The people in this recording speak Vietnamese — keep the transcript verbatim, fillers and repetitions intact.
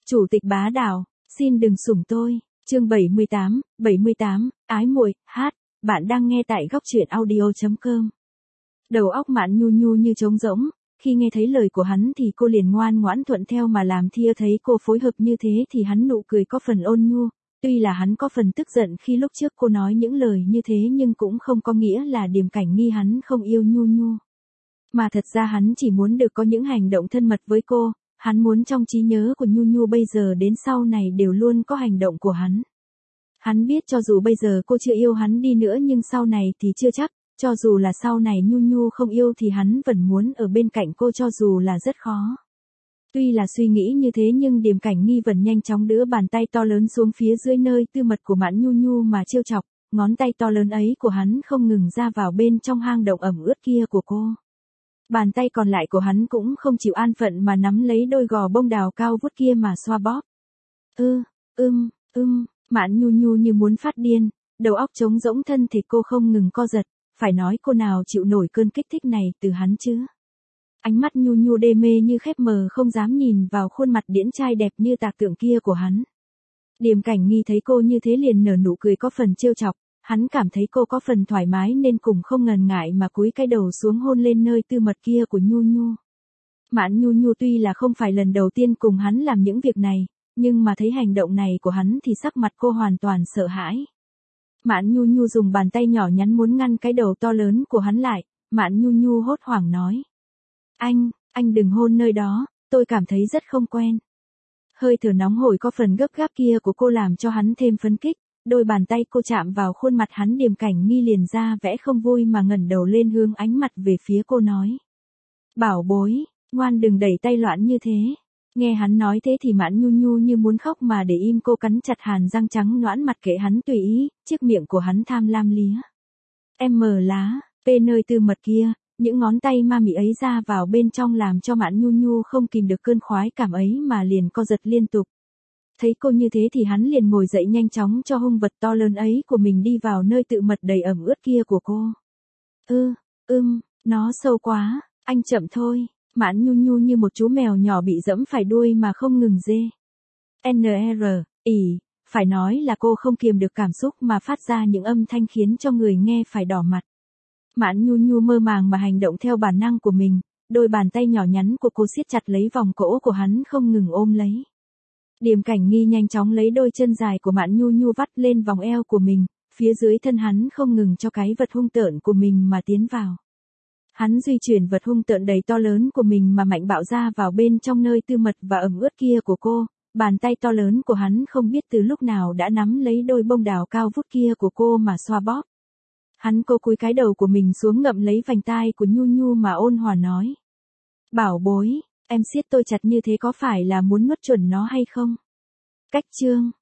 Chủ tịch bá đạo, xin đừng sủng tôi. Chương bảy mươi tám, bảy mươi tám, ái muội, hát, bạn đang nghe tại góc truyện audio chấm com. Đầu óc Mạn Nhu Nhu như trống rỗng, khi nghe thấy lời của hắn thì cô liền ngoan ngoãn thuận theo mà làm, thia thấy cô phối hợp như thế thì hắn nụ cười có phần ôn nhu, tuy là hắn có phần tức giận khi lúc trước cô nói những lời như thế nhưng cũng không có nghĩa là Điềm Cảnh Nghi hắn không yêu Nhu Nhu. Mà thật ra hắn chỉ muốn được có những hành động thân mật với cô, hắn muốn trong trí nhớ của Nhu Nhu bây giờ đến sau này đều luôn có hành động của hắn. Hắn biết cho dù bây giờ cô chưa yêu hắn đi nữa nhưng sau này thì chưa chắc, cho dù là sau này Nhu Nhu không yêu thì hắn vẫn muốn ở bên cạnh cô cho dù là rất khó. Tuy là suy nghĩ như thế nhưng Điềm Cảnh Nghi vẫn nhanh chóng đưa bàn tay to lớn xuống phía dưới nơi tư mật của Mạn Nhu Nhu mà trêu chọc, ngón tay to lớn ấy của hắn không ngừng ra vào bên trong hang động ẩm ướt kia của cô. Bàn tay còn lại của hắn cũng không chịu an phận mà nắm lấy đôi gò bông đào cao vút kia mà xoa bóp. Ư, ưm, ưm, Mạn Nhu Nhu như muốn phát điên, đầu óc trống rỗng, thân thể cô không ngừng co giật, phải nói cô nào chịu nổi cơn kích thích này từ hắn chứ. Ánh mắt Nhu Nhu đê mê như khép mờ không dám nhìn vào khuôn mặt điển trai đẹp như tạc tượng kia của hắn. Điềm Cảnh Nghi thấy cô như thế liền nở nụ cười có phần trêu chọc, hắn cảm thấy cô có phần thoải mái nên cùng không ngần ngại mà cúi cái đầu xuống hôn lên nơi tư mật kia của Nhu Nhu. Mạn Nhu Nhu tuy là không phải lần đầu tiên cùng hắn làm những việc này, nhưng mà thấy hành động này của hắn thì sắc mặt cô hoàn toàn sợ hãi. Mạn Nhu Nhu dùng bàn tay nhỏ nhắn muốn ngăn cái đầu to lớn của hắn lại, Mạn Nhu Nhu hốt hoảng nói. Anh, anh đừng hôn nơi đó, tôi cảm thấy rất không quen. Hơi thở nóng hổi có phần gấp gáp kia của cô làm cho hắn thêm phấn kích, đôi bàn tay cô chạm vào khuôn mặt hắn, Điềm Cảnh Nghi liền ra vẻ không vui mà ngẩng đầu lên hướng ánh mặt về phía cô nói. Bảo bối, ngoan đừng đẩy tay loạn như thế. Nghe hắn nói thế thì Mạn Nhu Nhu như muốn khóc mà để im, cô cắn chặt hàn răng trắng nõn mặt kệ hắn tùy ý, chiếc miệng của hắn tham lam lía. Em mờ lá, pê nơi tư mật kia, những ngón tay ma mị ấy ra vào bên trong làm cho Mạn Nhu Nhu không kìm được cơn khoái cảm ấy mà liền co giật liên tục. Thấy cô như thế thì hắn liền ngồi dậy nhanh chóng cho hung vật to lớn ấy của mình đi vào nơi tự mật đầy ẩm ướt kia của cô. Ư, ưm, nó sâu quá, anh chậm thôi. Mạn Nhu Nhu như một chú mèo nhỏ bị dẫm phải đuôi mà không ngừng dê. en rờ, ỉ, phải nói là cô không kiềm được cảm xúc mà phát ra những âm thanh khiến cho người nghe phải đỏ mặt. Mạn Nhu Nhu mơ màng mà hành động theo bản năng của mình, đôi bàn tay nhỏ nhắn của cô siết chặt lấy vòng cổ của hắn không ngừng ôm lấy. Điềm Cảnh Nghi nhanh chóng lấy đôi chân dài của Mạn Nhu Nhu vắt lên vòng eo của mình, phía dưới thân hắn không ngừng cho cái vật hung tợn của mình mà tiến vào. Hắn di chuyển vật hung tợn đầy to lớn của mình mà mạnh bạo ra vào bên trong nơi tư mật và ẩm ướt kia của cô, bàn tay to lớn của hắn không biết từ lúc nào đã nắm lấy đôi bông đào cao vút kia của cô mà xoa bóp. Hắn cô cúi cái đầu của mình xuống ngậm lấy vành tai của Nhu Nhu mà ôn hòa nói. Bảo bối, em siết tôi chặt như thế có phải là muốn nuốt chuẩn nó hay không? Cách chương.